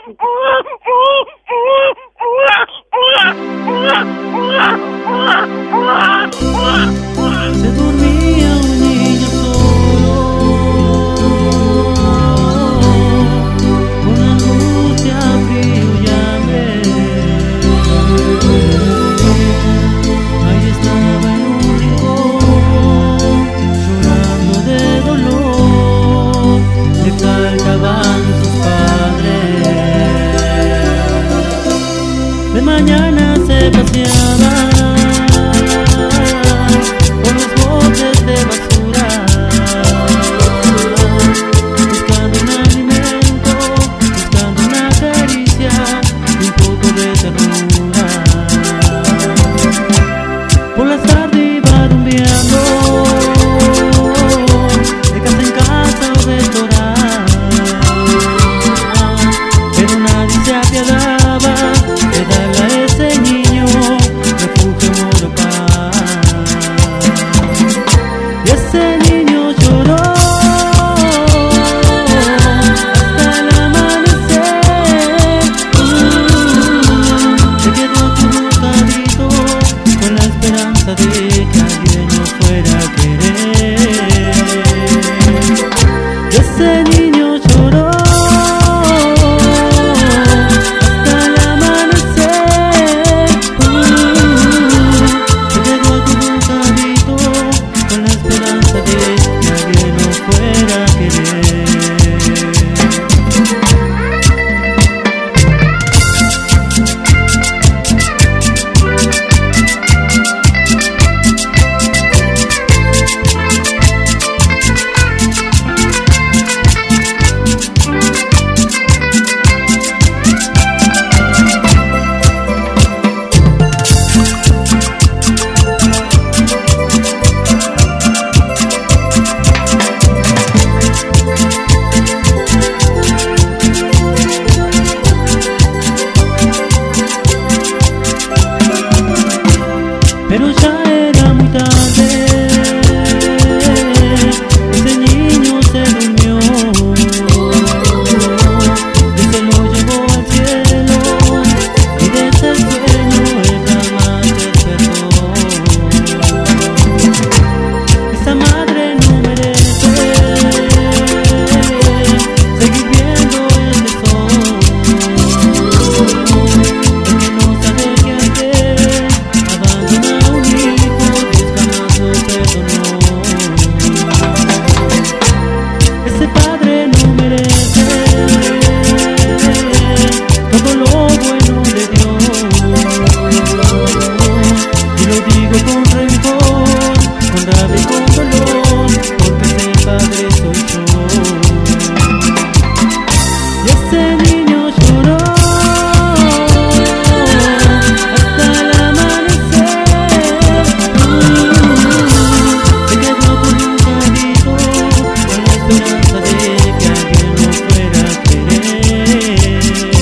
Se dormía un niño solo, con angustia, frío y hambre. Ahí estaba en un rincón, llorando de dolor, le faltaban sus padres. De mañana se paseaba por los botes de basura, buscando un alimento, buscando una caricia y un poco de ternura. Por las tardes iba rumbeando, de casa en casa o restaurante, pero nadie se apiadaba de darle a ese niño refugio, amor o paz. Y ese niño lloró hasta el amanecer. Se quedó acurrucadito con la esperanza de que alguien lo fuera a querer. Y ese niño lloró hasta el amanecer. Se quedó acurrucadito con la esperanza de que alguien lo fuera a querer. Pero ya era muy tarde, ese niño se durmió y se lo llevó al cielo, y de ese sueño él jamás despertó. Esa madre no merece seguir viendo ese sol, el que no sabe qué hacer, abandona a un hijo, Dios jamás lo perdonó. Ese padre no merece todo lo bueno de Dios, y lo digo con rencor, con rabia y con dolor, porque ese padre soy yo. Y ese niño lloró hasta el amanecer. Se quedó acurrucadito con la esperanza de que alguien lo fuera a querer.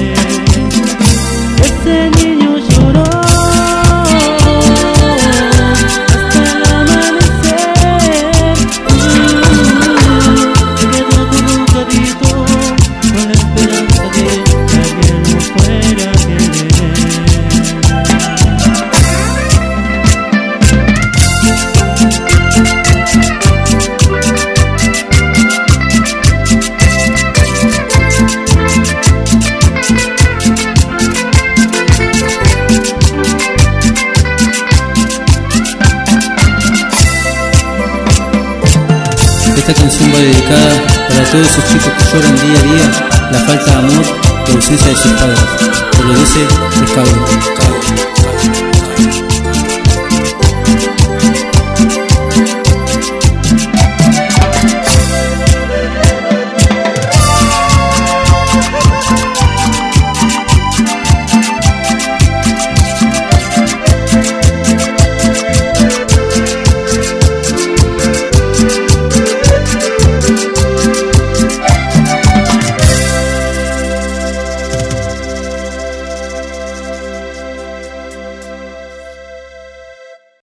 Ese niño lloró hasta el amanecer. Se quedó acurrucadito con la esperanza de que alguien lo fuera a querer. Esta canción va dedicada para todos esos chicos que lloran día a día la falta de amor y ausencia de sus padres. Te lo dice Pescado.